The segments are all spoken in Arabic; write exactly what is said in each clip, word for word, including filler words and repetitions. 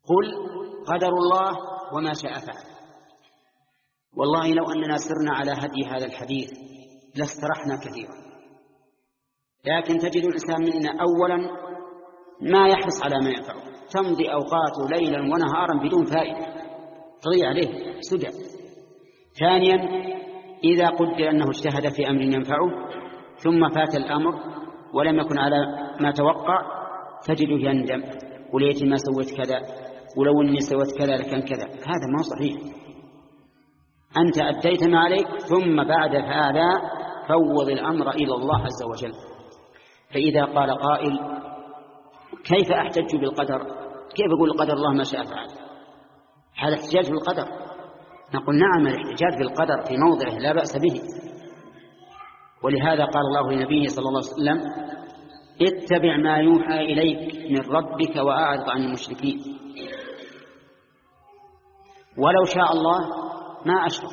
قل قدر الله وما شاء فعل. والله لو أننا سرنا على هدي هذا الحديث لاسترحنا كثيرا، لكن تجد الإنسان منا أولا ما يحرص على ما ينفعه، تمضي أوقاته ليلا ونهارا بدون فائدة، تضيع عليه سدى. ثانيا إذا قدر أنه اجتهد في أمر ينفعه ثم فات الأمر ولم يكن على ما توقع تجده يندم، وليت ما سويت كذا، ولو أني سويت كذا لكان كذا. هذا ما هو صحيح. أنت أديت ما عليك، ثم بعد هذا فوض الأمر إلى الله عز وجل. فإذا قال قائل كيف أحتج بالقدر؟ كيف أقول قدر الله ما شاء فعل؟ هذا احتجاج بالقدر. نقول نعم، الاحتجاج بالقدر في موضعه لا بأس به. ولهذا قال الله لنبيه صلى الله عليه وسلم اتبع ما يوحى إليك من ربك وأعرض عن المشركين. ولو شاء الله ما أشرك،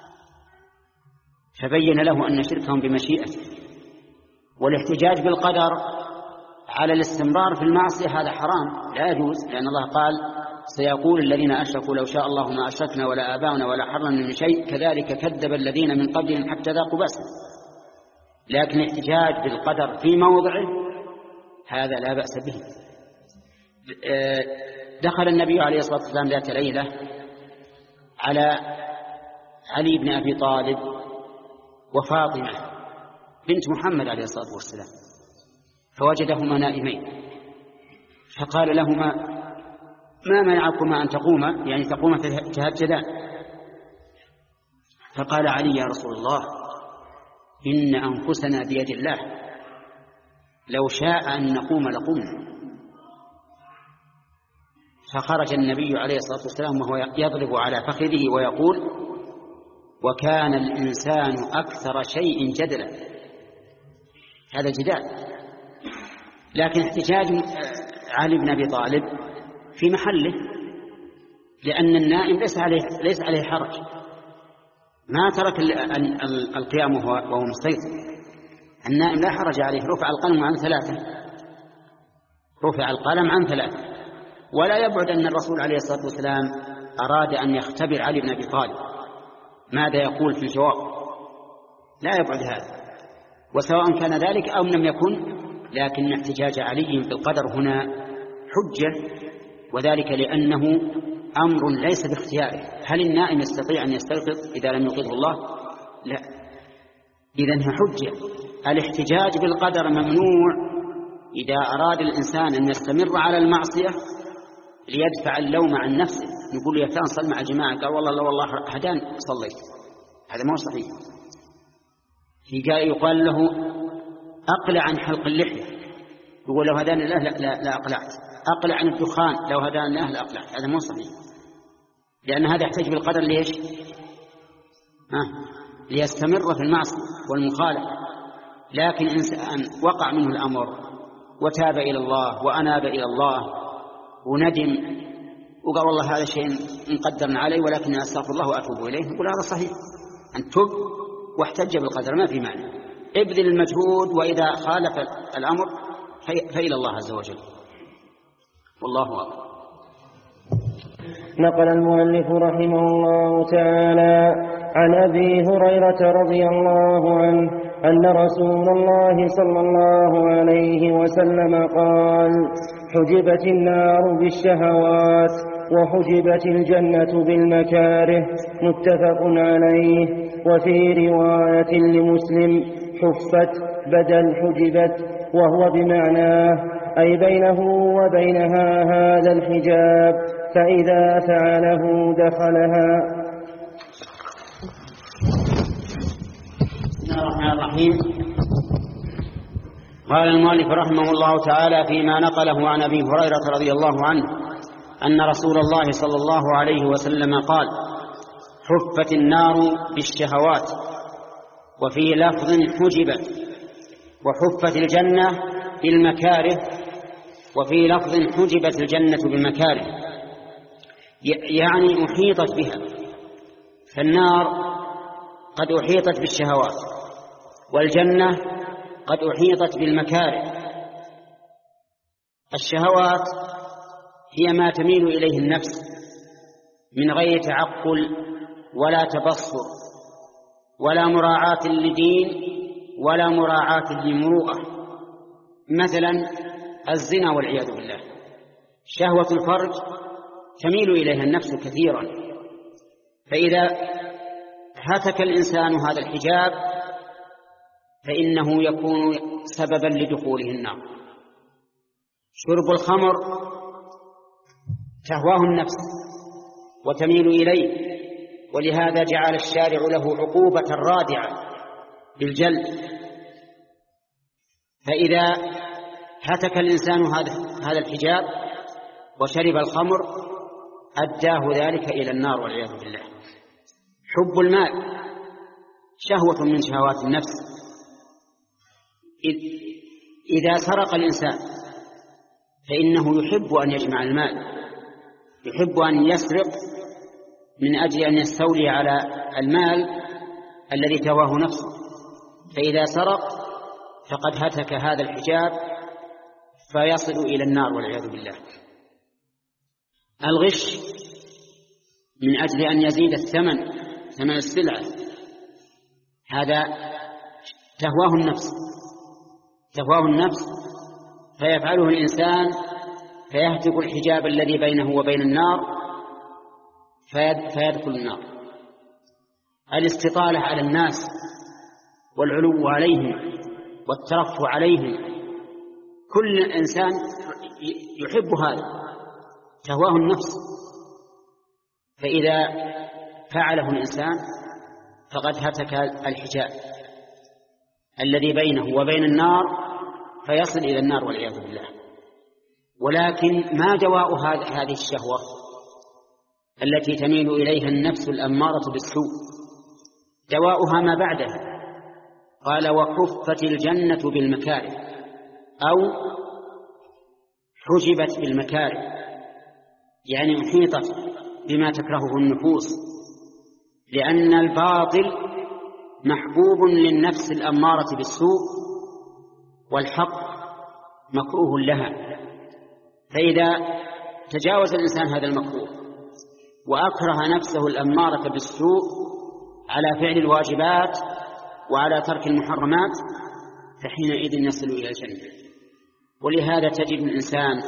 فبين له أن شركهم بمشيئته. والاحتجاج بالقدر على الاستمرار في المعصية هذا حرام، لا يجوز، لأن الله قال سيقول الذين أشركوا لو شاء الله ما أشركنا ولا آباؤنا ولا حرمنا من شيء كذلك كذب الذين من قبلهم حتى ذاقوا بأسنا. لكن الاحتجاج بالقدر في موضعه هذا لا بأس به. دخل النبي عليه الصلاة والسلام ذات ليلة على علي بن أبي طالب وفاطمة بنت محمد عليه الصلاة والسلام، فوجدهما نائمين، فقال لهما ما منعكما أن تقوما، يعني تقوما تهجدان؟ فقال علي يا رسول الله إن أنفسنا بيد الله، لو شاء أن نقوم لقمنا. فخرج النبي عليه الصلاة والسلام وهو يضرب على فخذه ويقول وكان الإنسان أكثر شيء جدلا. هذا جدال. لكن احتجاج علي بن أبي طالب في محله، لأن النائم ليس عليه, ليس عليه حرج، ما ترك القيام وهو مستيقظ. النائم لا حرج عليه، رفع القلم عن ثلاثة، رفع القلم عن ثلاثة. ولا يبعد أن الرسول عليه الصلاة والسلام أراد أن يختبر علي بن أبي طالب ماذا يقول في الجواب، لا يبعد هذا، وسواء كان ذلك أو لم يكن. لكن احتجاج علي بالقدر هنا حجة، وذلك لأنه أمر ليس باختياره. هل النائم يستطيع أن يستيقظ إذا لم يوقظه الله؟ لا. إذن هي حجة. الاحتجاج بالقدر ممنوع إذا أراد الإنسان أن يستمر على المعصية ليدفع اللوم عن نفسه، يقول يا فلان صل مع جماعة، قال والله لا والله هدان صليت. هذا ما هو صحيح. يقال له أقلع عن حلق اللحية، يقول لو هدان الله لا, لا, لا أقلعت. أقلع عن الدخان، لو هدان الله لا أقلعت. هذا ما هو صحيح، لأن هذا يحتاج بالقدر ليش؟ ها؟ ليستمر في المعصية والمخالفة. لكن إنسان وقع منه الأمر وتاب إلى الله وأناب إلى الله وندم وقال والله هذا شيء مقدر عليه ولكن أستغفر الله وأتوب إليه، يقول هذا صحيح، أن تب واحتج بالقدر ما في معنى. ابذل المجهود، وإذا خالف الأمر فإلى الله عز وجل. والله أكبر. نقل المؤلف رحمه الله تعالى عن أبي هريرة رضي الله عنه أن رسول الله صلى الله عليه وسلم قال حجبت النار بالشهوات وحجبت الجنة بالمكاره، متفق عليه. وفي رواية لمسلم حفت بدل حجبت، وهو بمعناه أي بينه وبينها هذا الحجاب، فإذا فعله دخلها. بسم الله الرحمن الرحيم. قال المؤلف رحمه الله تعالى فيما نقله عن أبي هريرة رضي الله عنه أن رسول الله صلى الله عليه وسلم قال حفت النار بالشهوات، وفي لفظ حجبت، وحفت الجنة بالمكاره، وفي لفظ حجبت الجنة بالمكاره، يعني أحيطت بها. فالنار قد أحيطت بالشهوات، والجنة قد أحيطت بالمكاره. الشهوات هي ما تميل إليه النفس من غير تعقل ولا تبصر ولا مراعاة لدين ولا مراعاة لمروءة. مثلا الزنا والعياذ بالله، شهوة الفرج تميل إليها النفس كثيرا، فإذا هتك الإنسان هذا الحجاب فإنه يكون سببا لدخوله النار. شرب الخمر تهواه النفس وتميل إليه، ولهذا جعل الشارع له عقوبة رادعة بالجلد. فإذا هتك الإنسان هذا الحجاب وشرب الخمر أداه ذلك إلى النار والعياذ بالله. حب المال شهوة من شهوات النفس. إذا سرق الإنسان فإنه يحب أن يجمع المال، يحب أن يسرق من أجل أن يستولي على المال الذي تواه نفسه، فإذا سرق فقد هتك هذا الحجاب فيصل إلى النار والعياذ بالله. الغش من أجل أن يزيد الثمن ثمن السلعة، هذا تهواه النفس تهواه النفس فيفعله الإنسان فيهتك الحجاب الذي بينه وبين النار فيدخل النار. الاستطالة على الناس والعلو عليهم والترفع عليهم، كل إنسان يحب هذا، تهواه النفس، فإذا فعله الإنسان فقد هتك الحجاب الذي بينه وبين النار فيصل إلى النار والعياذ بالله. ولكن ما جواء هذه الشهوة التي تميل إليها النفس الأمارة بالسوء؟ جواؤها ما بعدها. قال وحفت الجنة بالمكاره أو حجبت بالمكاره، يعني أحيطت بما تكرهه النفوس، لأن الباطل محبوب للنفس الأمارة بالسوء والحق مكروه لها. فإذا تجاوز الإنسان هذا المكروه وأكره نفسه الأمارة بالسوء على فعل الواجبات وعلى ترك المحرمات فحينئذ يصل إلى الجنة. ولهذا تجد الإنسان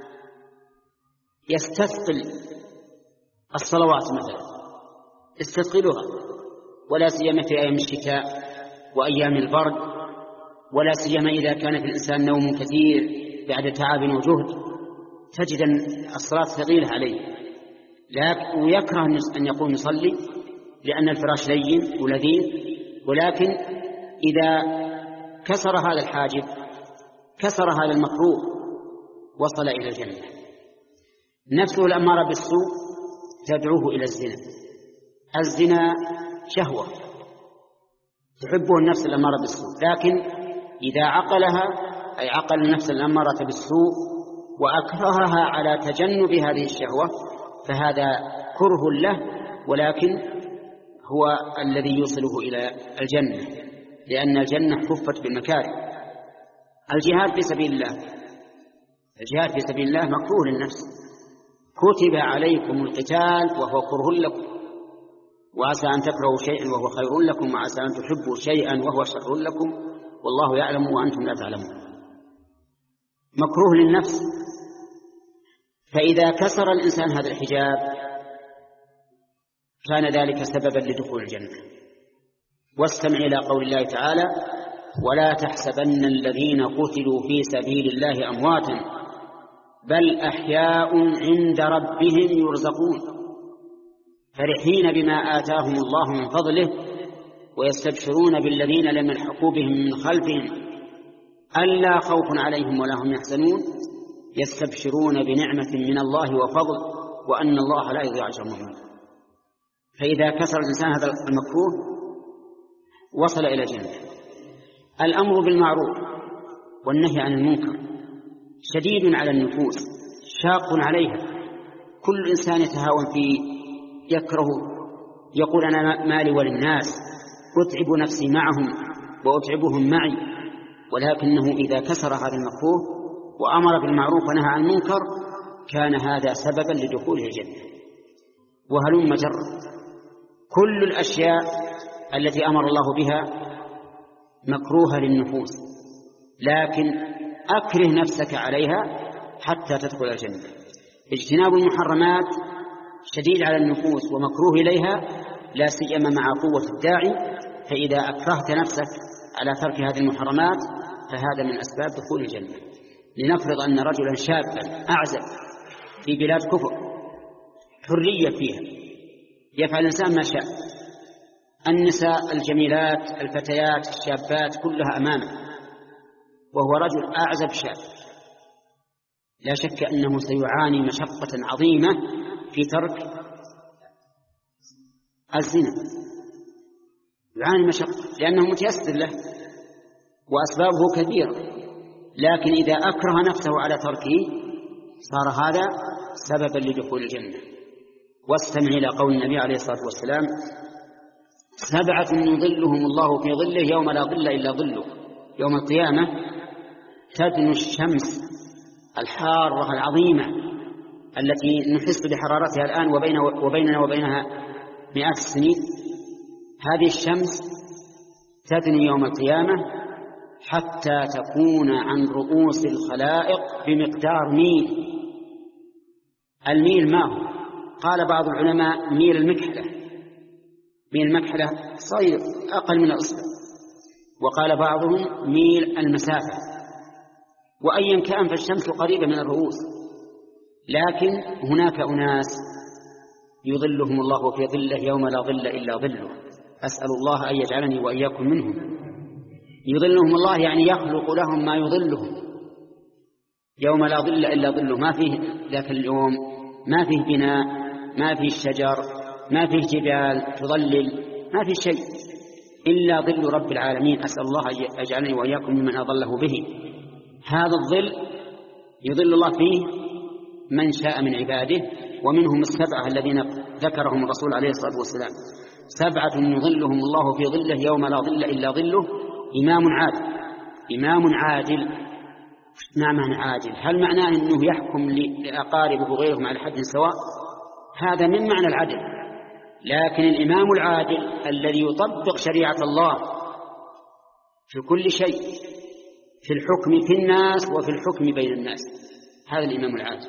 يستثقل الصلوات مثلا، يستثقلها، ولا سيما في أيام الشتاء وأيام البرد، ولا سيما إذا كان في الإنسان نوم كثير بعد تعب وجهد، تجد الصلاة ثقيلة عليه، لكن ويكره أن يقوم يصلي لأن الفراش لين ولذيذ. ولكن إذا كسر هذا الحاجب، كسر هذا المكروه، وصل إلى الجنة. نفسه الأمارة بالسوء تدعوه إلى الزنا. الزنا شهوة تحبه النفس الأمارة بالسوء، لكن إذا عقلها أي عقل النفس الأمارة بالسوء وأكرهها على تجنب هذه الشهوة فهذا كره له، ولكن هو الذي يوصله إلى الجنة، لأن الجنة حفت بالمكاره. الجهاد في سبيل الله، الجهاد في سبيل الله مكروه للنفس، كتب عليكم القتال وهو كره لكم، وعسى أن تكرهوا شيئا وهو خير لكم، وعسى أن تحبوا شيئا وهو شر لكم، والله يعلم وأنتم لا تعلمون. مكروه للنفس. فإذا كسر الإنسان هذا الحجاب كان ذلك سببا لدخول الجنة. واستمع إلى قول الله تعالى ولا تحسبن الذين قتلوا في سبيل الله أمواتا بل أحياء عند ربهم يرزقون فرحين بما آتاهم الله من فضله ويستبشرون بالذين لم يلحقوا بهم من خلفهم ألا خوف عليهم ولا هم يحزنون يستبشرون بنعمة من الله وفضل وأن الله لا يضيع أجر المؤمنين. فإذا كسر الإنسان هذا المكروه وصل إلى الجنة. الأمر بالمعروف والنهي عن المنكر شديد على النفوس، شاق عليها. كل إنسان يتهاون فيه، يكره، يقول أنا مالي وللناس، أتعب نفسي معهم وأتعبهم معي. ولكنه إذا كسر هذا المكروه وأمر بالمعروف ونهى عن المنكر كان هذا سببا لدخوله الجنة. وهلم جرا، كل الأشياء التي أمر الله بها مكروهة للنفوس، لكن أكره نفسك عليها حتى تدخل الجنة. اجتناب المحرمات شديد على النفوس ومكروه إليها، لا سيما مع قوة الداعي، فإذا أكرهت نفسك على ترك هذه المحرمات فهذا من أسباب دخول الجنة. لنفرض أن رجلا شابا أعزب في بلاد كفر حرية فيها، يفعل الإنسان ما شاء، النساء الجميلات الفتيات الشابات كلها أمامه، وهو رجل أعزب شاب، لا شك أنه سيعاني مشقة عظيمة في ترك الزنا، يعاني مشقة لأنه متيسر له وأسبابه كثيرة، لكن إذا أكره نفسه على تركه صار هذا سببا لدخول الجنة. واستمع إلى قول النبي عليه الصلاة والسلام: سبعة يظلهم الله في ظله يوم لا ظل إلا ظله. يوم القيامة تدنو الشمس الحارة العظيمة التي نحس بحرارتها الآن وبين وبيننا وبينها مئات السنين، هذه الشمس تدنو يوم القيامة حتى تكون عن رؤوس الخلائق بمقدار ميل. الميل ما هو؟ قال بعض العلماء ميل المكحلة، ميل المكحلة صغير أقل من الأصبع، وقال بعضهم ميل المسافة، وأيا كان فالشمس قريبة من الرؤوس، لكن هناك أناس يظلهم الله في ظله يوم لا ظل إلا ظله. أسأل الله أن يجعلني وإياكم منهم. يظلهم الله يعني يخلق لهم ما يظلهم يوم لا ظل إلا ظله. ما فيه ذاك اليوم ما فيه بناء، ما فيه شجر، ما فيه جبال تظلل، ما فيه شيء إلا ظل رب العالمين. أسأل الله أن يجعلني وإياكم ممن أظله به. هذا الظل يظل الله فيه من شاء من عباده، ومنهم السبعة الذين ذكرهم الرسول عليه الصلاة والسلام: سبعة يظلهم الله في ظله يوم لا ظل إلا ظله. إمام عادل. إمام عادل ما معنى عادل؟ هل معناه أنه يحكم لأقاربه وغيرهم على حد سواء؟ هذا من معنى العدل، لكن الإمام العادل الذي يطبق شريعة الله في كل شيء، في الحكم في الناس وفي الحكم بين الناس، هذا الإمام العادل.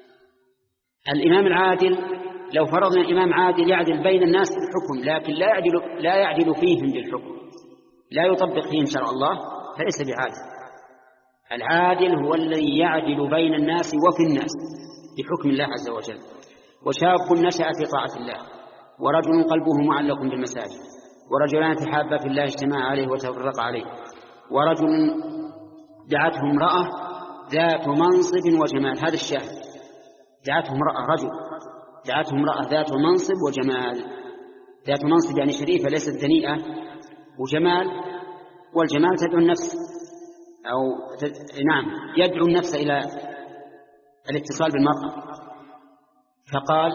الإمام العادل لو فرضنا الإمام عادل يعدل بين الناس في الحكم، لكن لا يعدل, لا يعدل فيهم بالحكم، لا يطبق فيهم شرع الله، فليس بعادل. العادل هو الذي يعدل بين الناس وفي الناس بحكم الله عز وجل. وشاب نشأ في طاعة الله، ورجل قلبه معلق بالمساجد، ورجلان تحابا في الله اجتماعا عليه وتفرقا عليه، ورجل دعته امرأة ذات منصب وجمال. هذا الشاهد، دعته امرأة، رجل دعته امرأة ذات منصب وجمال. ذات منصب يعني شريفة ليست دنيئة، وجمال، والجمال تدعو النفس أو تد... نعم يدعو النفس إلى الاتصال بالمرأة. فقال: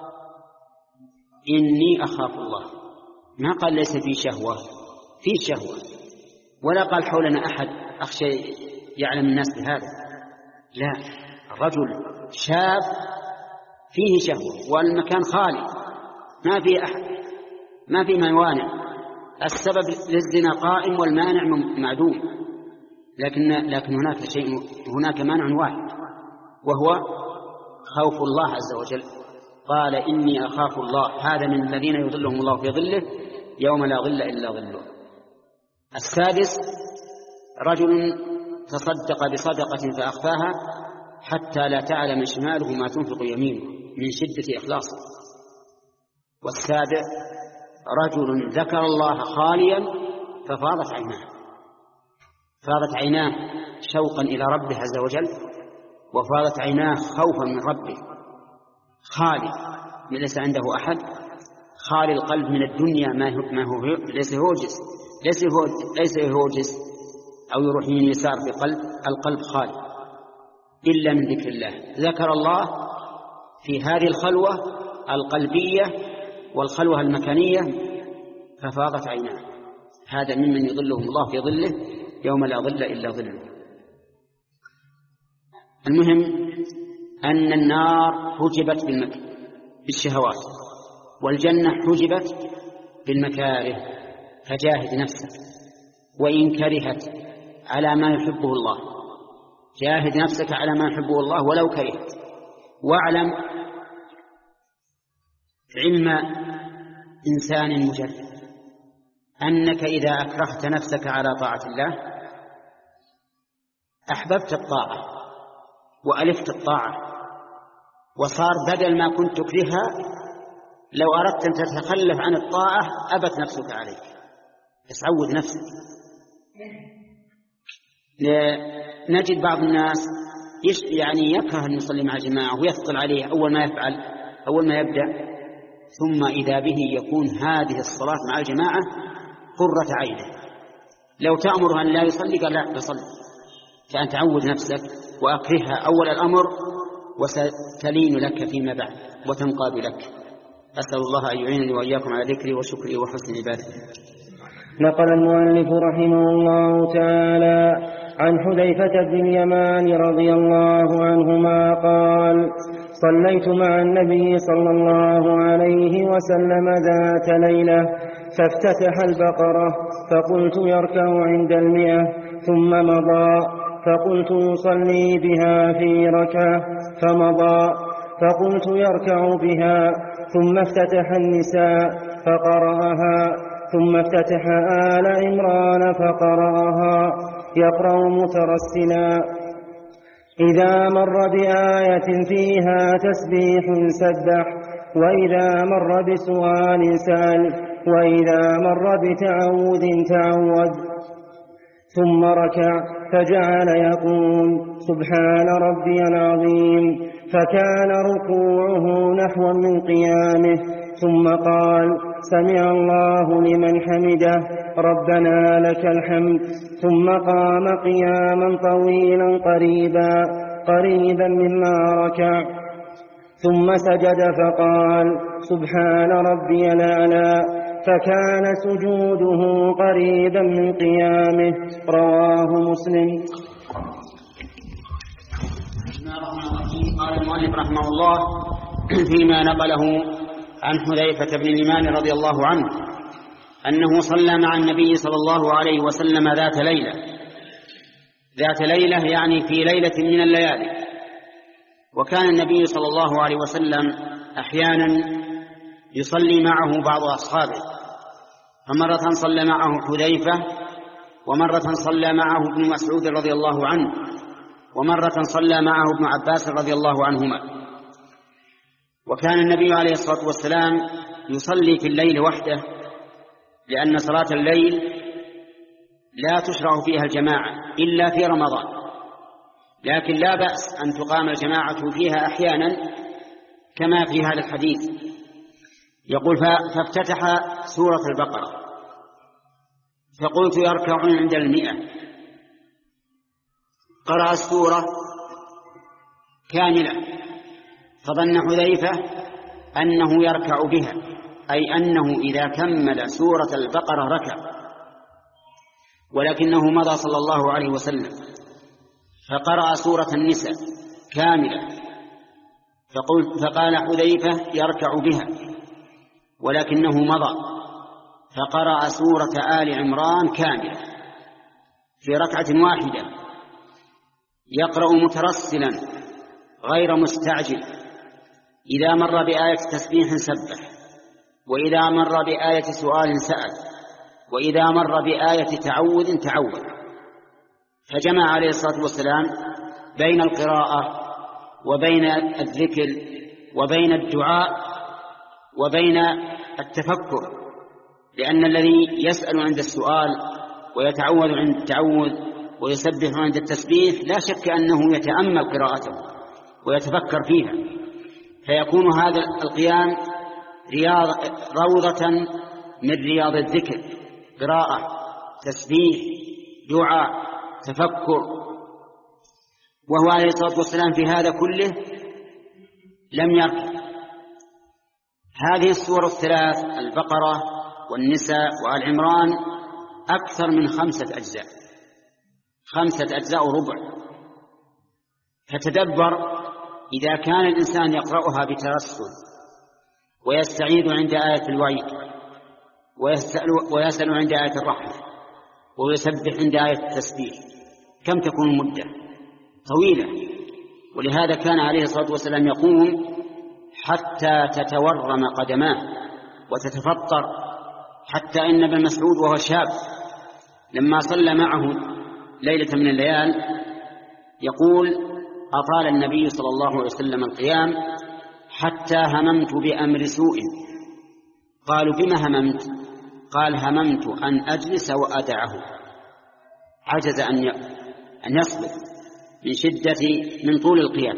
إني أخاف الله. ما قال ليس في شهوة، في شهوة، ولا قال حولنا أحد أخشى يعلم الناس بهذا، لا، الرجل شاب فيه شهوة والمكان خالي ما فيه أحد، ما فيه موانع، السبب للزنا قائم والمانع معدوم، لكن لكن هناك شيء، هناك مانع واحد وهو خوف الله عز وجل. قال: إني أخاف الله. هذا من الذين يظلهم الله في ظله يوم لا ظل إلا ظله. السادس: رجل تصدق بصدقة فأخفاها حتى لا تعلم شماله ما تنفق يمينه من شدة إخلاصه. والسابع: رجل ذكر الله خاليا ففاضت عيناه، فاضت عيناه شوقا إلى ربه عز وجل، وفاضت عيناه خوفا من ربه. خالي ليس عنده أحد، خالي القلب من الدنيا، ما هو, ما هو ليس هوجس، ليس هوجس, ليس هوجس أو يروح من يسار في قلب، القلب خالي إلا من ذكر الله. ذكر الله في هذه الخلوة القلبية والخلوة المكانية ففاضت عيناه. هذا ممن يظلهم الله في ظله يوم لا ظل إلا ظله. المهم أن النار حجبت بالشهوات والجنة حجبت بالمكاره، فجاهد نفسك وإن كرهت على ما يحبه الله، جاهد نفسك على ما يحبه الله ولو كرهت. واعلم علم إنسان مجرد أنك إذا أكرهت نفسك على طاعة الله أحببت الطاعة وألفت الطاعة، وصار بدل ما كنت تكرهها لو أردت أن تتخلف عن الطاعة أبت نفسك عليك. تعود نفسك. نجد بعض الناس يعني يكره أن يصلي مع جماعة ويثقل عليه أول ما يفعل أول ما يبدأ، ثم إذا به يكون هذه الصلاة مع الجماعة قرة عينه. لو تأمر أن لا يصلي قال لا بصلي، فأن تعود نفسك وأكرهها أول الأمر وستلين لك فيما بعد وتنقاد لك. أسأل الله أن يعينني وإياكم على ذكري وشكري وحسن عبادتي. نقل المؤلف رحمه الله تعالى عن حذيفة بن اليمان رضي الله عنهما قال: صليت مع النبي صلى الله عليه وسلم ذات ليلة فافتتح البقرة فقلت يركع عند المئة ثم مضى، فقلت يصلي بها في ركعة فمضى، فقلت يركع بها، ثم افتتح النساء فقرأها، ثم افتتح آل عمران فقرأها يقرأ مترسلا: إذا مر بآية فيها تسبيح سبح، وإذا مر بسؤال سأل، وإذا مر بتعوذ تعوذ. ثم ركع فجعل يقول: سبحان ربي العظيم، فكان ركوعه نحوا من قيامه. ثم قال: سمع الله لمن حمده، ربنا لك الحمد. ثم قام قياما طويلا قريبا قريبا مما ركع، ثم سجد فقال: سبحان ربي الأعلى، فكان سجوده قريبا من قيامه. رواه مسلم. قال المؤلف رحمه الله فيما نقله عن حذيفة بن اليمان رضي الله عنه أنه صلى مع النبي صلى الله عليه وسلم ذات ليلة. ذات ليلة يعني في ليلة من الليالي. وكان النبي صلى الله عليه وسلم أحيانا يصلي معه بعض أصحابه، فمرة صلى معه حذيفة، ومرة صلى معه ابن مسعود رضي الله عنه، ومرة صلى معه ابن عباس رضي الله عنهما. وكان النبي عليه الصلاة والسلام يصلي في الليل وحده، لأن صلاة الليل لا تشرع فيها الجماعة إلا في رمضان، لكن لا بأس أن تقام الجماعة فيها أحيانا كما في هذا الحديث. يقول: فافتتح سورة البقرة فقلت يركع عند المئة، قرأ السورة كاملة، فظن حذيفة أنه يركع بها، أي أنه إذا كمل سورة البقرة ركع، ولكنه مضى صلى الله عليه وسلم فقرأ سورة النساء كاملة، فقال حذيفة يركع بها، ولكنه مضى فقرأ سورة آل عمران كاملة في ركعة واحدة، يقرأ مترسلا غير مستعجل. إذا مر بآية تسبيح سبح، وإذا مر بآية سؤال سأل، وإذا مر بآية تعوذ تعوذ. فجمع عليه الصلاة والسلام بين القراءة وبين الذكر وبين الدعاء وبين التفكر، لأن الذي يسأل عند السؤال ويتعوذ عند التعوذ ويسبح عند التسبيح لا شك أنه يتأمل قراءته ويتفكر فيها، فيكون هذا القيام رياض روضة من رياض الذكر، قراءة، تسبيح، دعاء، تفكر. وهو عليه الصلاة والسلام في هذا كله لم يركع. هذه السور الثلاث البقرة والنساء وآل عمران أكثر من خمسة أجزاء، خمسة أجزاء وربع. فتدبر إذا كان الإنسان يقرأها بترسل ويستعيذ عند آية الوعيد ويسأل, ويسأل عند آية الرحمة ويسبح عند آية التسبيح، كم تكون المدة؟ طويلة. ولهذا كان عليه الصلاة والسلام يقوم حتى تتورم قدماه وتتفطر، حتى إن ابن مسعود وهو شاب لما صلى معه ليلة من الليال يقول: أطال النبي صلى الله عليه وسلم القيام حتى هممت بأمر سوء. قالوا: بما هممت؟ قال: هممت أن أجلس وأدعه. عجز أن يصبر من شدة من طول القيام.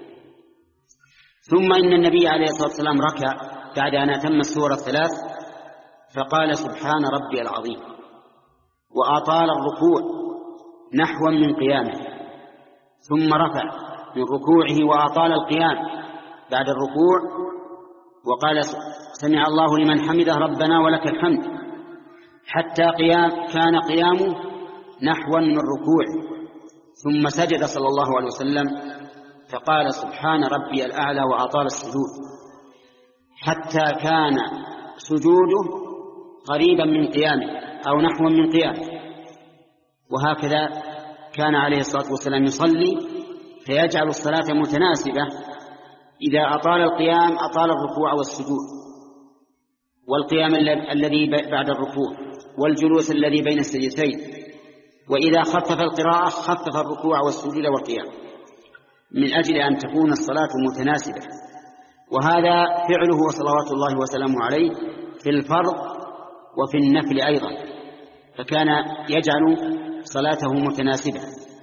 ثم إن النبي عليه الصلاة والسلام ركع بعد أن أتم السورة الثلاث فقال: سبحان ربي العظيم، وأطال الركوع نحوا من قيامه، ثم رفع من ركوعه وأطال القيام بعد الركوع وقال: سمع الله لمن حمده ربنا ولك الحمد، حتى قيام كان قيامه نحوا من ركوعه، ثم سجد صلى الله عليه وسلم فقال: سبحان ربي الأعلى، وأطال السجود حتى كان سجوده قريبا من قيامه أو نحوا من قيامه. وهكذا كان عليه الصلاة والسلام يصلي فيجعل الصلاة متناسبة، إذا أطال القيام أطال الركوع والسجود، والقيام الذي بعد الركوع، والجلوس الذي بين السجدتين، وإذا خفف القراءة خفف الركوع والسجود والقيام، من أجل أن تكون الصلاة متناسبة. وهذا فعله صلوات الله وسلامه عليه في الفرض وفي النفل أيضا، فكان يجعل صلاته متناسبة.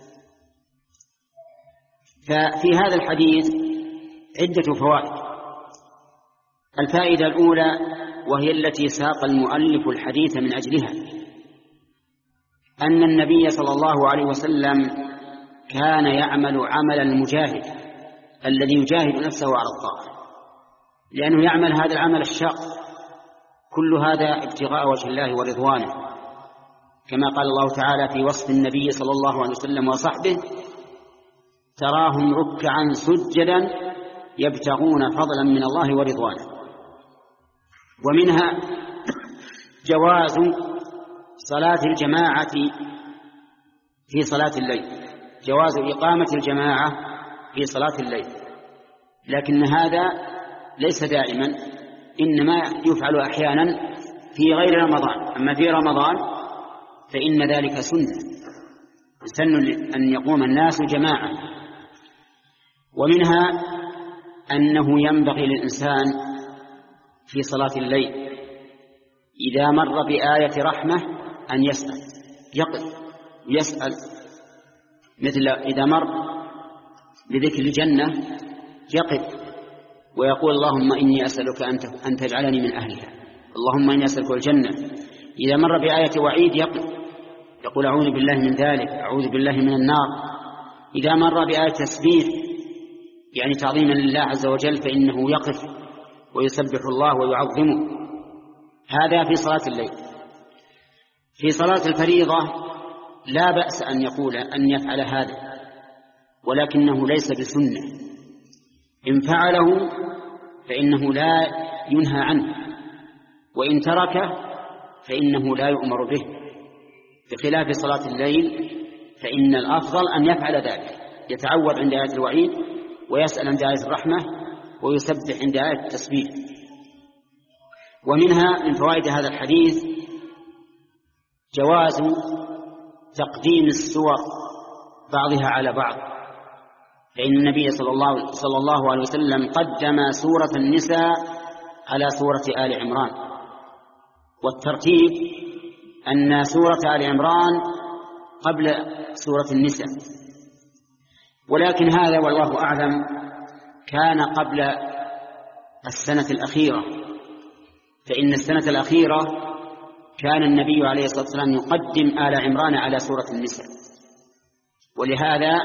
ففي هذا الحديث عدة فوائد. الفائدة الأولى وهي التي ساق المؤلف الحديث من أجلها، أن النبي صلى الله عليه وسلم كان يعمل عمل المجاهد الذي يجاهد نفسه على الطاعة، لأنه يعمل هذا العمل الشاق، كل هذا ابتغاء وجه الله ورضوانه، كما قال الله تعالى في وصف النبي صلى الله عليه وسلم وصحبه: تراهم ركعا سجدا يبتغون فضلا من الله ورضوانه. ومنها جواز صلاة الجماعة في صلاة الليل، جواز إقامة الجماعة في صلاة الليل، لكن هذا ليس دائما، إنما يفعل أحيانا في غير رمضان. أما في رمضان فإن ذلك سنة، سن أن يقوم الناس جماعة. ومنها أنه ينبغي للإنسان في صلاة الليل إذا مر بآية رحمة أن يسأل، يقف يسأل، مثل إذا مر بذكر الجنة يقف ويقول: اللهم إني أسألك أن تجعلني من أهلها، اللهم إني أسألك الجنة. إذا مر بآية وعيد يقف يقول: أعوذ بالله من ذلك، أعوذ بالله من النار. إذا مر بآية تسبيح يعني تعظيما لله عز وجل فإنه يقف ويسبح الله ويعظمه. هذا في صلاة الليل. في صلاة الفريضة لا بأس أن يقول أن يفعل هذا، ولكنه ليس بسنة. إن فعله فإنه لا ينهى عنه، وإن تركه فإنه لا يؤمر به، بخلاف صلاة الليل فإن الأفضل أن يفعل ذلك، يتعوذ عند آية الوعيد ويسأل عند آية الرحمة ويسبح عند آية التسبيح. ومنها من فوائد هذا الحديث جواز تقديم السور بعضها على بعض، فإن النبي صلى الله, صلى الله عليه وسلم قدم سورة النساء على سورة آل عمران، والترتيب أن سورة آل عمران قبل سورة النساء، ولكن هذا والله أعلم كان قبل السنة الأخيرة، فإن السنة الأخيرة كان النبي عليه الصلاة والسلام يقدم آل عمران على سورة النساء، ولهذا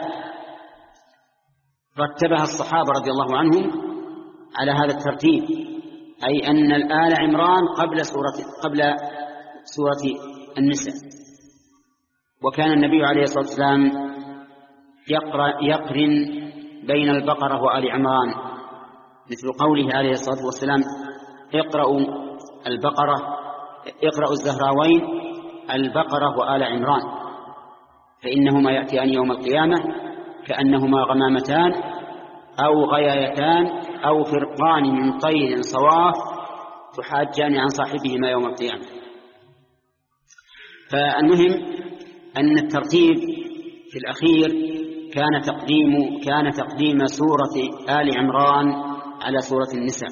رتبها الصحابة رضي الله عنهم على هذا الترتيب، أي أن آل عمران قبل سورة قبل سورة النساء. وكان النبي عليه الصلاة والسلام يقرأ يقرن بين البقرة وآل عمران، مثل قوله عليه الصلاة والسلام: اقرأوا البقرة اقرأوا الزهراوين البقرة وآل عمران، فإنهما يأتيان يوم القيامة كأنهما غمامتان أو غيايتان أو فرقان من طير صواف تحاجان عن صاحبهما يوم القيامة. فالمهم أن الترتيب في الأخير كان تقديم كان تقديم سورة آل عمران على سورة النساء.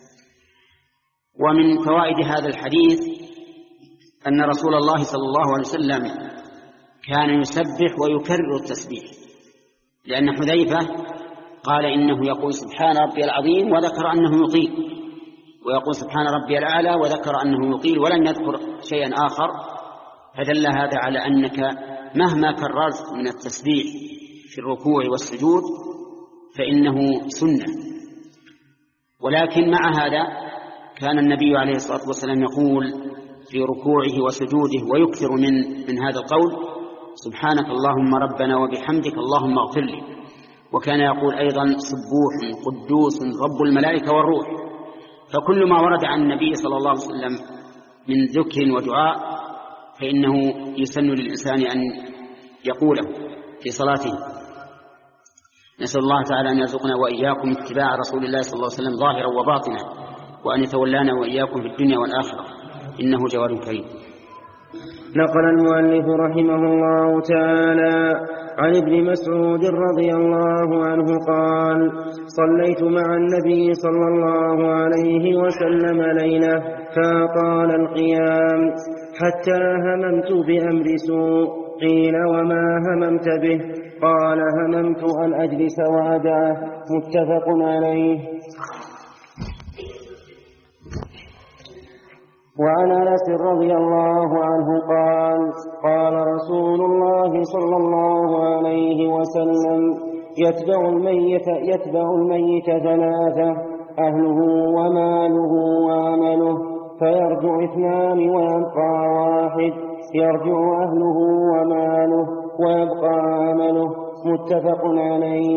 ومن فوائد هذا الحديث أن رسول الله صلى الله عليه وسلم كان يسبح ويكرر التسبيح، لأن حذيفة قال إنه يقول سبحان ربي العظيم وذكر أنه يطيل، ويقول سبحان ربي الأعلى وذكر أنه يطيل ولم يذكر شيئا آخر، فدل هذا على أنك مهما كررت من التسبيح في الركوع والسجود فإنه سنة. ولكن مع هذا كان النبي عليه الصلاة والسلام يقول في ركوعه وسجوده ويكثر من, من هذا القول: سبحانك اللهم ربنا وبحمدك اللهم اغفر لي. وكان يقول أيضا: سبوح قدوس رب الملائكة والروح. فكل ما ورد عن النبي صلى الله عليه وسلم من ذكر ودعاء فإنه يسن للإنسان أن يقوله في صلاته. نسأل الله تعالى أن يرزقنا وإياكم اتباع رسول الله صلى الله عليه وسلم ظاهرا وباطنا، وأن يتولانا وإياكم في الدنيا والآخرة، إنه جواد كريم. نقل المؤلف رحمه الله تعالى عن ابن مسعود رضي الله عنه قال: صليت مع النبي صلى الله عليه وسلم ليلة فطال القيام حتى هممت بأمر سوء. قيل: وما هممت به؟ قال: هممت أن أجلس وأدعه. متفق عليه. وعن أنس رضي الله عنه قال: قال رسول الله صلى الله عليه وسلم: يتبع الميت, يتبع الميت ثلاثة: أهله وماله وعمله، فيرجع اثنان ويبقى واحد، يرجع أهله وماله ويبقى عمله. متفق عليه.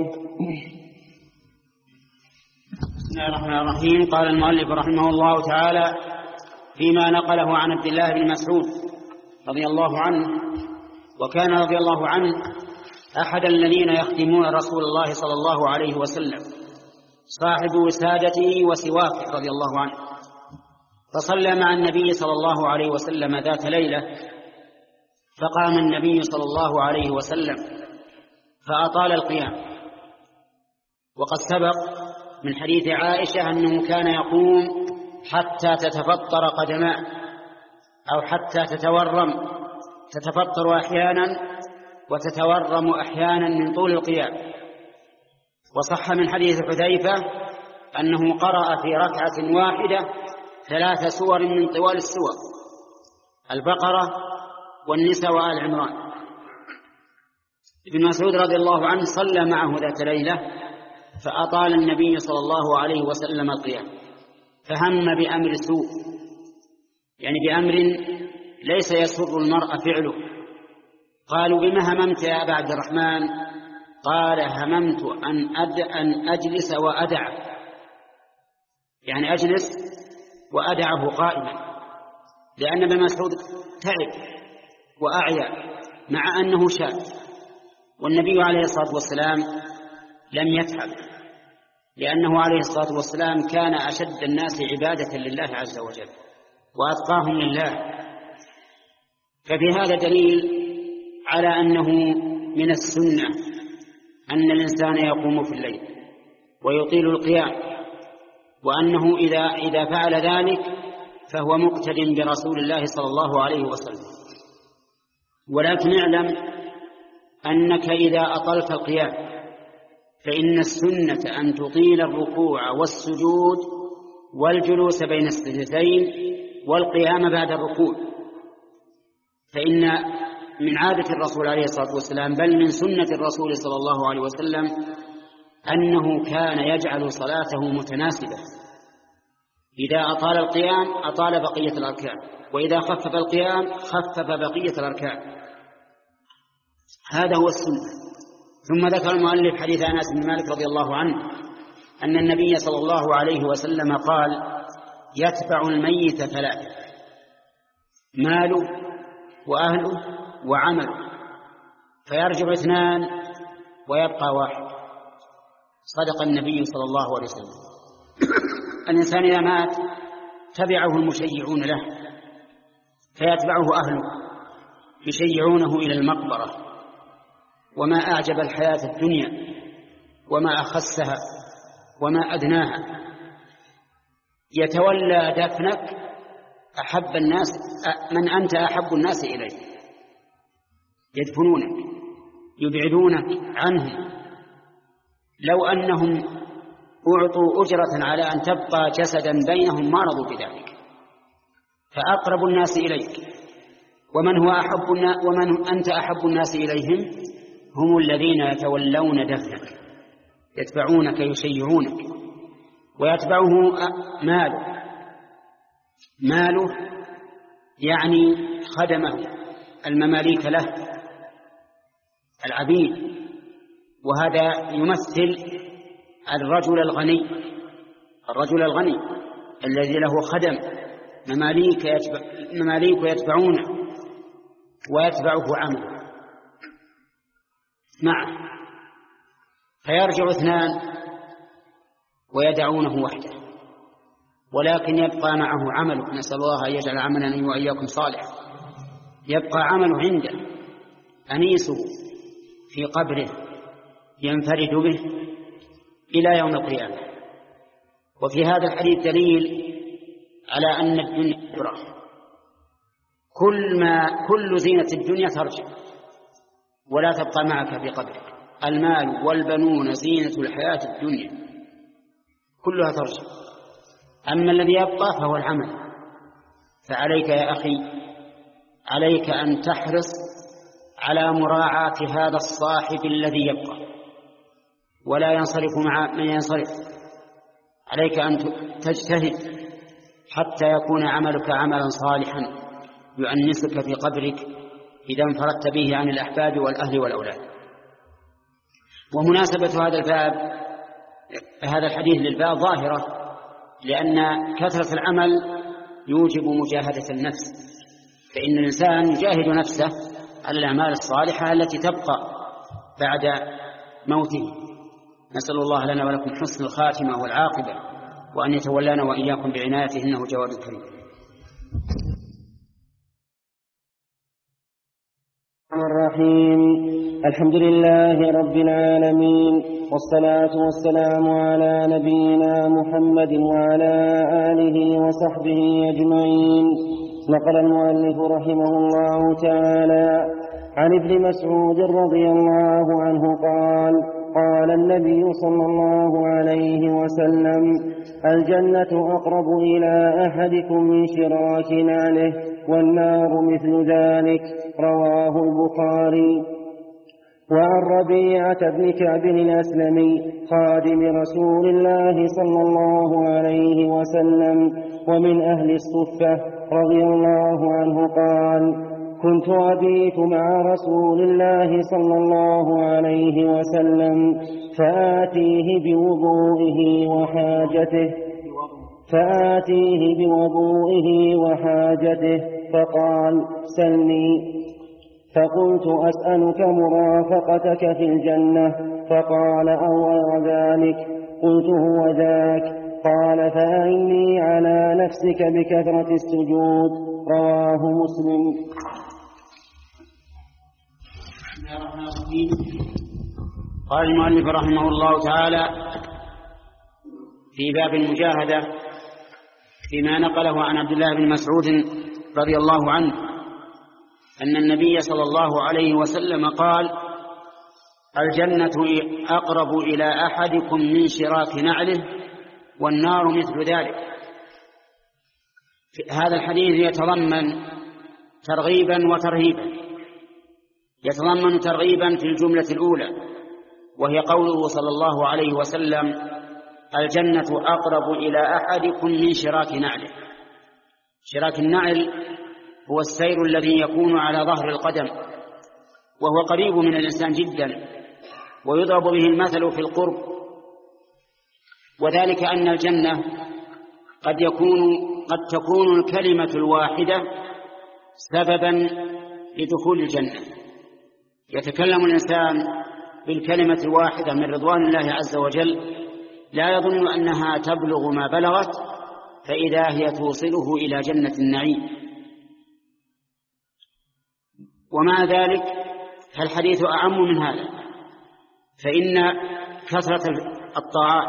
بسم الله الرحمن الرحيم. قال المؤلف رحمه الله تعالى فيما نقله عن عبد الله بن مسعود رضي الله عنه: وكان رضي الله عنه أحد الذين يخدمون رسول الله صلى الله عليه وسلم، صاحب وسادته وسواكه رضي الله عنه، فصلى مع النبي صلى الله عليه وسلم ذات ليلة، فقام النبي صلى الله عليه وسلم فأطال القيام. وقد سبق من حديث عائشة أنه كان يقوم حتى تتفطر قدماه، أو حتى تتورم، تتفطر أحيانا وتتورم أحيانا من طول القيام. وصح من حديث حذيفة أنه قرأ في ركعة واحدة ثلاث سور من طوال السور: البقرة والنساء وآل عمران. ابن مسعود رضي الله عنه صلى معه ذات ليلة فأطال النبي صلى الله عليه وسلم القيام، فهم بأمر سوء، يعني بأمر ليس يسر المرء فعله. قالوا: بما هممت يا أبا عبد الرحمن؟ قال: هممت أن, أد... أن أجلس وأدعه، يعني أجلس وأدعه قائما، لأن ابن مسعود تعب وأعيا مع أنه شاب، والنبي عليه الصلاة والسلام لم يتعب، لأنه عليه الصلاة والسلام كان أشد الناس عبادة لله عز وجل وأتقاهم لله. ففي هذا دليل على أنه من السنة أن الإنسان يقوم في الليل ويطيل القيام، وأنه إذا, إذا فعل ذلك فهو مقتد برسول الله صلى الله عليه وسلم. ولكن اعلم أنك إذا أطلت القيام فإن السنة أن تطيل الركوع والسجود والجلوس بين السجدتين والقيام بعد الركوع، فإن من عادة الرسول عليه الصلاة والسلام بل من سنة الرسول صلى الله عليه وسلم أنه كان يجعل صلاته متناسبة، إذا أطال القيام أطال بقية الأركان، وإذا خفف القيام خفف بقية الأركان. هذا هو السنة. ثم ذكر المؤلف حديث أنس بن مالك رضي الله عنه أن النبي صلى الله عليه وسلم قال: يتبع الميت ثلاثة: ماله وأهله وعمله، فيرجع اثنان ويبقى واحد. صدق النبي صلى الله عليه وسلم. الإنسان إذا مات تبعه المشيعون له، فيتبعه أهله يشيعونه إلى المقبرة. وما أعجب الحياة الدنيا وما أخسها وما أدناها. يتولى دفنك أحب الناس من أنت أحب الناس إليه، يدفنونك يبعدونك عنهم. لو أنهم أعطوا أجرة على أن تبقى جسدا بينهم ما رضوا بذلك. فأقرب الناس إليك ومن هو أحب الناس ومن أنت أحب الناس إليهم هم الذين يتولون دفنك، يتبعونك يشيعونك. ويتبعه ماله. ماله يعني خدمه، المماليك له، العبيد. وهذا يمثل الرجل الغني، الرجل الغني الذي له خدم مماليك يتبع مماليك يتبعونه ويتبعه عمله معه، فيرجع اثنان ويدعونه وحده، ولكن يبقى معه عمله. نسأل الله أن يجعل عملنا وإياكم صالحا. يبقى عمله عنده، أنيسه في قبره ينفرد به إلى يوم القيامة. وفي هذا الحديث دليل على أن الدنيا كبرى، كل ما كل زينة الدنيا ترجع ولا تبقى معك في قبرك. المال والبنون زينة الحياة الدنيا، كلها ترجع. أما الذي يبقى فهو العمل. فعليك يا أخي، عليك أن تحرص على مراعاة هذا الصاحب الذي يبقى ولا ينصرف مع من ينصرف. عليك أن تجتهد حتى يكون عملك عملا صالحا يؤنسك في قبرك إذا انفردت به عن الأحباب والأهل والأولاد. ومناسبة هذا الباب هذا الحديث للباب ظاهرة، لأن كثرة العمل يوجب مجاهدة النفس، فإن الإنسان يجاهد نفسه على الأعمال الصالحة التي تبقى بعد موته. نسأل الله لنا ولكم حسن الخاتمة والعاقبة، وأن يتولانا وإياكم بعنايته إنه جواد كريم. الرحيم. الحمد لله رب العالمين، والصلاة والسلام على نبينا محمد وعلى آله وصحبه أجمعين. نقل المؤلف رحمه الله تعالى عن ابن مسعود رضي الله عنه قال: قال النبي صلى الله عليه وسلم: الجنة أقرب إلى أحدكم من شراك نعله، والنار مثل ذلك. رواه البخاري. وعن ربيعة بن كعب الأسلمي خادم رسول الله صلى الله عليه وسلم ومن أهل الصفة رضي الله عنه قال: كنت أبيت مع رسول الله صلى الله عليه وسلم فآتيه بوضوئه وحاجته فآتيه بوضوئه وحاجته فقال: سلني. فقلت: أسألك مرافقتك في الجنة. فقال: أو ذلك. قلت: هو ذاك. قال: فأعني على نفسك بكثرة السجود. رواه مسلم. قال المؤلف رحمه الله تعالى في باب المجاهدة فيما نقله عن عبد الله بن مسعود رضي الله عنه أن النبي صلى الله عليه وسلم قال: الجنة أقرب إلى أحدكم من شراك نعله، والنار مثل ذلك. هذا الحديث يتضمن ترغيبا وترهيبا. يتضمن ترغيبا في الجملة الأولى، وهي قوله صلى الله عليه وسلم: الجنة أقرب إلى أحدكم من شراك نعله. شراك النعل هو السير الذي يكون على ظهر القدم، وهو قريب من الإنسان جدا، ويضرب به المثل في القرب، وذلك أن الجنة قد يكون قد تكون الكلمة الواحدة سببا لدخول الجنة. يتكلم الإنسان بالكلمة الواحدة من رضوان الله عز وجل لا يظن أنها تبلغ ما بلغت، فإذا هي توصله إلى جنة النعيم. ومع ذلك فالحديث أعم من هذا، فإن كثرة الطاعات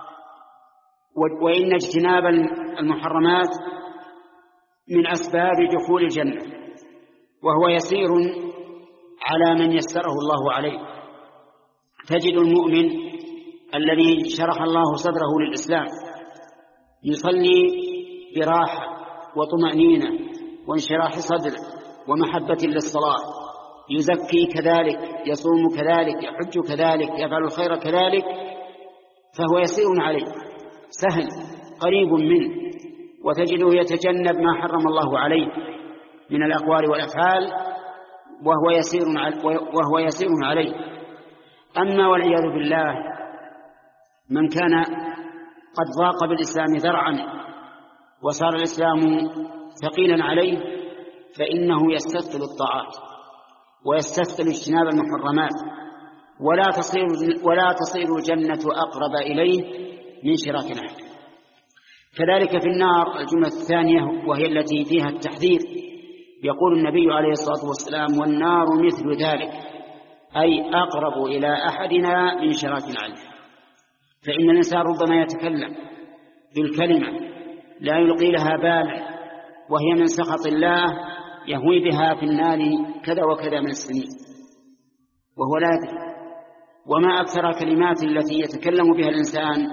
وإن اجتناب المحرمات من أسباب دخول الجنة، وهو يسير على من يسره الله عليه. تجد المؤمن الذي شرح الله صدره للإسلام يصلي براحة وطمأنينة وانشراح صدر ومحبة للصلاة، يزكي كذلك، يصوم كذلك، يحج كذلك، يفعل الخير كذلك، فهو يسير عليه، سهل قريب منه، وتجده يتجنب ما حرم الله عليه من الأقوال والأفعال وهو يسير وهو يسير عليه. أما والعياذ بالله من كان قد ضاق بالإسلام ذرعا وصار الإسلام ثقيلا عليه، فإنه يستثقل الطاعات ويستثقل اجتناب المحرمات، ولا تصير ولا تصير الجنة أقرب إليه من شراك نعل. كذلك في النار الجملة الثانية وهي التي فيها التحذير، يقول النبي عليه الصلاة والسلام: والنار مثل ذلك، أي أقرب إلى أحدنا من شراك نعل. فإن الإنسان ربما يتكلم بالكلمة لا يلقي لها بالا وهي من سخط الله، يهوي بها في النار كذا وكذا من السنين وهو لا يدري. وما أكثر كلمات التي يتكلم بها الإنسان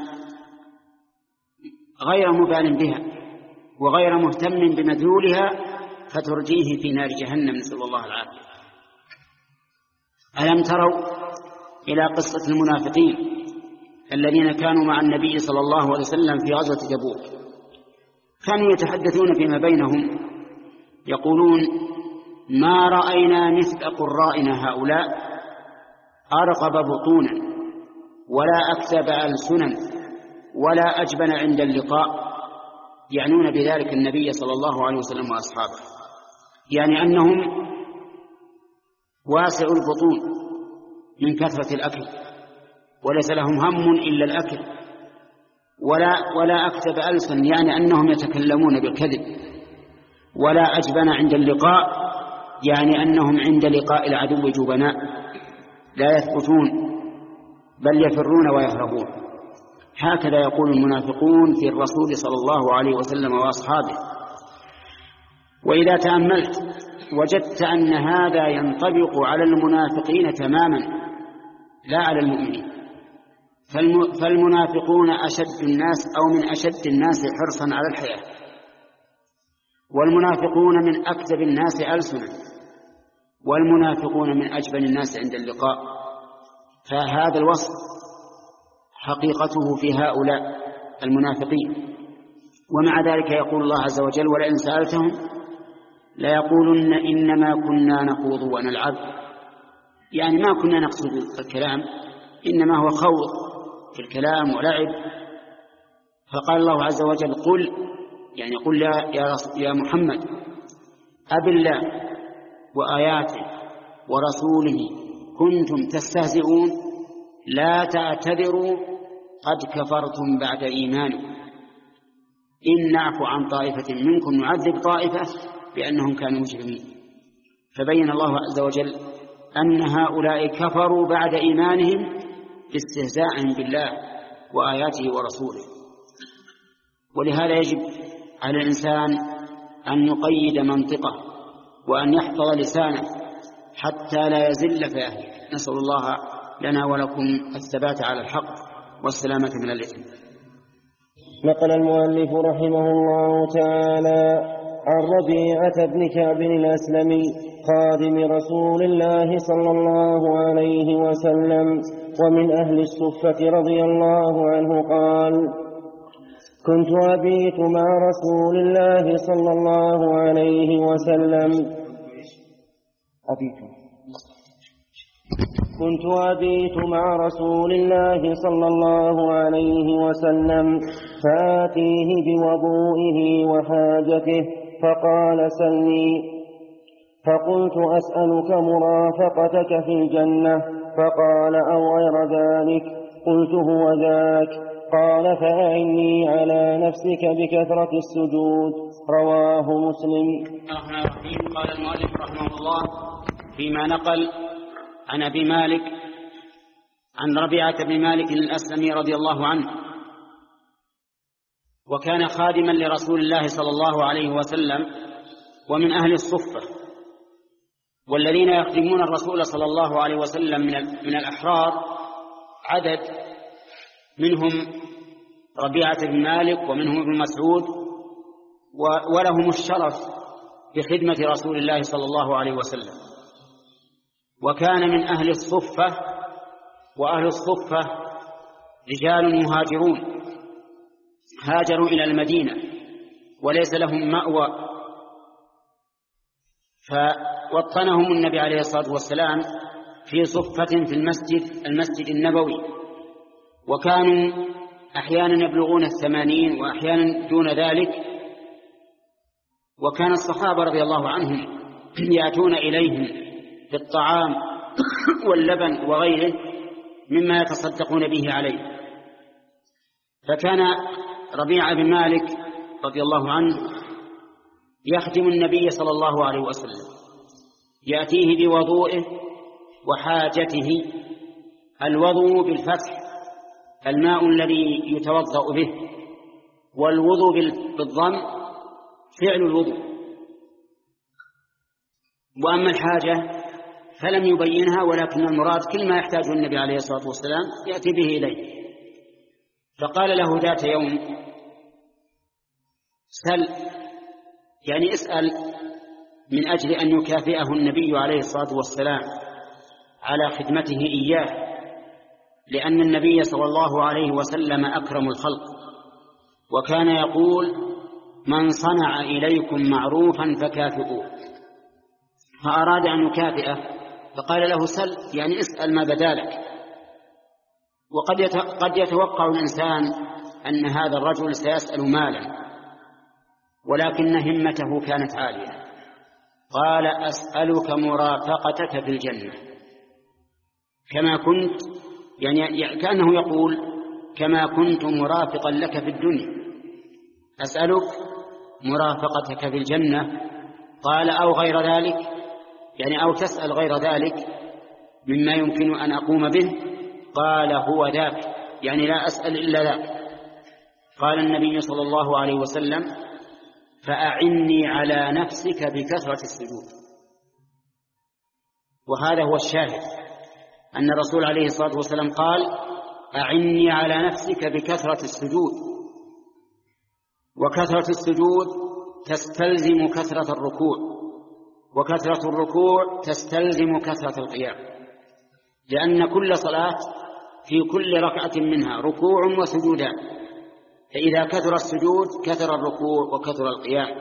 غير مبال بها وغير مهتم بمدلولها، فترجيه في نار جهنم، نسأل الله العافية. ألم تروا إلى قصة المنافقين الذين كانوا مع النبي صلى الله عليه وسلم في غزوة تبوك؟ كانوا يتحدثون فيما بينهم يقولون: ما رأينا مثل قرائنا هؤلاء أرغب بطونا ولا أكذب ألسنا ولا أجبن عند اللقاء، يعنون بذلك النبي صلى الله عليه وسلم وأصحابه، يعني أنهم واسع البطون من كثرة الأكل وليس لهم هم إلا الأكل، ولا ولا أكذب ألسن، يعني أنهم يتكلمون بالكذب، ولا أجبن عند اللقاء، يعني أنهم عند لقاء العدو جبناء لا يثبتون بل يفرون ويهربون. هكذا يقول المنافقون في الرسول صلى الله عليه وسلم وأصحابه. وإذا تأملت وجدت أن هذا ينطبق على المنافقين تماما لا على المؤمنين، فالمنافقون أشد الناس أو من أشد الناس حرصا على الحياة، والمنافقون من أكذب الناس ألسنا، والمنافقون من أجبن الناس عند اللقاء. فهذا الوصف حقيقته في هؤلاء المنافقين. ومع ذلك يقول الله عز وجل: ولئن سألتهم ليقولن إنما كنا نخوض ونلعب، يعني ما كنا نقصد الكلام، إنما هو خوض في الكلام ولعب. فقال الله عز وجل: قل، يعني قل يا, يا محمد: أب الله وآياته ورسوله كنتم تستهزئون لا تعتذروا قد كفرتم بعد إيمانكم إن نعفو عن طائفة منكم نعذب طائفة بأنهم كانوا مجرمين. فبين الله عز وجل أن هؤلاء كفروا بعد إيمانهم باستهزاء بالله وآياته ورسوله. ولهذا يجب على الإنسان أن يقيد منطقه وأن يحفظ لسانه حتى لا يزل فيهلك. نسأل الله لنا ولكم الثبات على الحق والسلامة من الإثم. نقل المؤلف رحمه الله تعالى عن ربيعة بن كعب الأسلمي خادم رسول الله صلى الله عليه وسلم ومن أهل الصفة رضي الله عنه قال: كنت أبيت مع رسول الله صلى الله عليه وسلم أبيت كنت أبيت مع رسول الله صلى الله عليه وسلم فآتيه بوضوئه وحاجته فقال سلني، فقلت أسألك مرافقتك في الجنة، فقال أو غير ذلك، قلت هو ذاك، قال فأعني على نفسك بكثرة السجود. رواه مسلم. الرحمن الرحيم. قال المؤلف رحمه الله فيما نقل عن أبي مالك عن ربيعة بن مالك الأسلمي رضي الله عنه، وكان خادما لرسول الله صلى الله عليه وسلم ومن أهل الصفة، والذين يخدمون الرسول صلى الله عليه وسلم من الأحرار عدد، منهم ربيعة بن مالك ومنهم ابن مسعود، ولهم الشرف بخدمة رسول الله صلى الله عليه وسلم. وكان من أهل الصفة، وأهل الصفة رجال مهاجرون هاجروا إلى المدينة وليس لهم مأوى، فوطنهم النبي عليه الصلاة والسلام في صفة في المسجد المسجد النبوي، وكانوا أحيانا يبلغون الثمانين وأحيانا دون ذلك. وكان الصحابة رضي الله عنهم يأتون إليهم بالطعام واللبن وغيره مما يتصدقون به عليه. فكان ربيعة بن مالك رضي الله عنه يخدم النبي صلى الله عليه وسلم، يأتيه بوضوئه وحاجته. الوضوء بالفتح الماء الذي يتوضأ به، والوضوء بالضم فعل الوضوء. وأما الحاجة فلم يبينها، ولكن المراد كل ما يحتاجه النبي عليه الصلاة والسلام يأتي به إليه. فقال له ذات يوم سل، يعني اسأل، من أجل أن يكافئه النبي عليه الصلاة والسلام على خدمته إياه، لأن النبي صلى الله عليه وسلم أكرم الخلق، وكان يقول من صنع إليكم معروفا فكافئوه. فأراد أن يكافئه فقال له سل، يعني اسأل ما بدالك. وقد قد يتوقع الإنسان أن هذا الرجل سيسأل مالا، ولكن همته كانت عالية. قال أسألك مرافقتك في الجنة، كما كنت، يعني كأنه يقول كما كنت مرافقا لك في الدنيا، أسألك مرافقتك في الجنة. قال أو غير ذلك، يعني أو تسأل غير ذلك مما يمكن أن أقوم به. قال هو ذاك، يعني لا أسأل إلا ذاك. قال النبي صلى الله عليه وسلم فأعني على نفسك بكثرة السجود. وهذا هو الشاهد، أن الرسول عليه الصلاة والسلام قال أعني على نفسك بكثرة السجود. وكثرة السجود تستلزم كثرة الركوع، وكثرة الركوع تستلزم كثرة القيام، لأن كل صلاة في كل ركعة منها ركوع وسجودان، فإذا كثر السجود كثر الركوع وكثر القيام.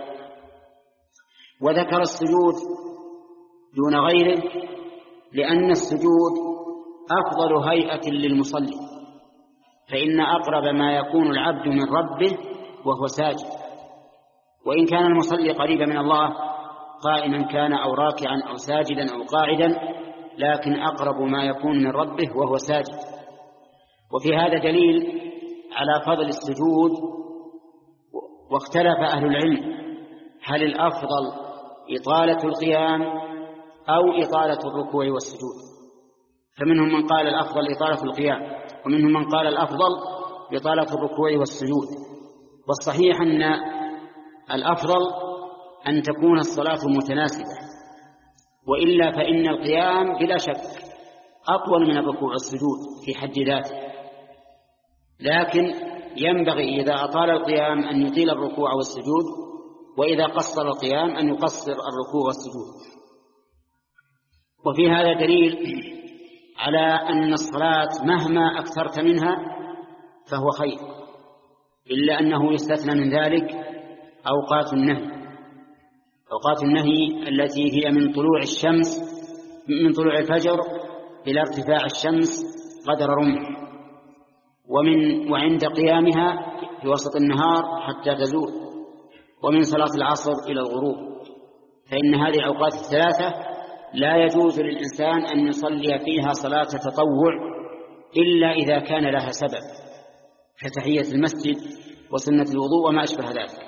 وذكر السجود دون غيره لأن السجود أفضل هيئة للمصلي، فإن أقرب ما يكون العبد من ربه وهو ساجد. وإن كان المصلي قريبا من الله قائما كان أو راكعا أو ساجدا أو قاعدا، لكن أقرب ما يكون من ربه وهو ساجد. وفي هذا دليل على فضل السجود. واختلف أهل العلم هل الأفضل إطالة القيام أو إطالة الركوع والسجود، فمنهم من قال الأفضل إطالة القيام، ومنهم من قال الأفضل إطالة الركوع والسجود. والصحيح أن الأفضل أن تكون الصلاة متناسبة، وإلا فإن القيام بلا شك أطول من الركوع والسجود في حد ذاته، لكن ينبغي إذا أطال القيام أن يطيل الركوع والسجود، وإذا قصر القيام أن يقصر الركوع والسجود. وفي هذا دليل على أن الصلاة مهما أكثرت منها فهو خير، إلا أنه يستثنى من ذلك أوقات النهي. أوقات النهي التي هي من طلوع الشمس من طلوع الفجر إلى ارتفاع الشمس قدر رمح، ومن وعند قيامها في وسط النهار حتى تزول، ومن صلاة العصر إلى الغروب. فإن هذه الأوقات الثلاثة لا يجوز للإنسان أن يصلي فيها صلاة تطوع إلا إذا كان لها سبب كتحية المسجد وسنة الوضوء وما أشبه ذلك.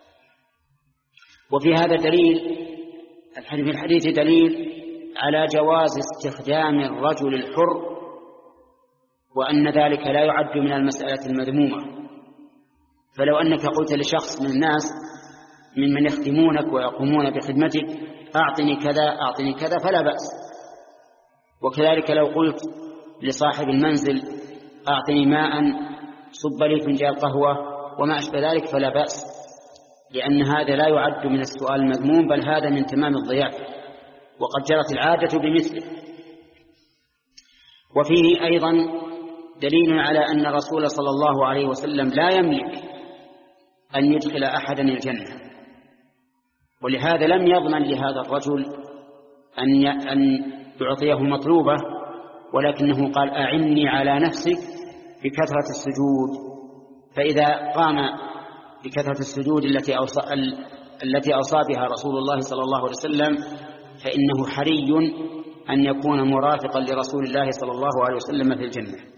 وفي هذا دليل، في الحديث دليل على جواز استخدام الرجل الحر، وأن ذلك لا يعد من المسألة المذمومة. فلو أنك قلت لشخص من الناس ممن يخدمونك ويقومون بخدمتك أعطني كذا أعطني كذا فلا بأس. وكذلك لو قلت لصاحب المنزل أعطني ماء، صب لي فنجان قهوة وما أشبه ذلك فلا بأس، لأن هذا لا يعد من السؤال المذموم، بل هذا من تمام الضيافة، وقد جرت العادة بمثله. وفيه أيضا دليل على أن الرسول صلى الله عليه وسلم لا يملك أن يدخل أحدا الجنة، ولهذا لم يضمن لهذا الرجل أن أن يعطيه مطلوبة، ولكنه قال أعني على نفسك بكثرة السجود. فإذا قام بكثرة السجود التي أوصى, التي أوصى بها رسول الله صلى الله عليه وسلم فإنه حري أن يكون مرافقا لرسول الله صلى الله عليه وسلم في الجنة.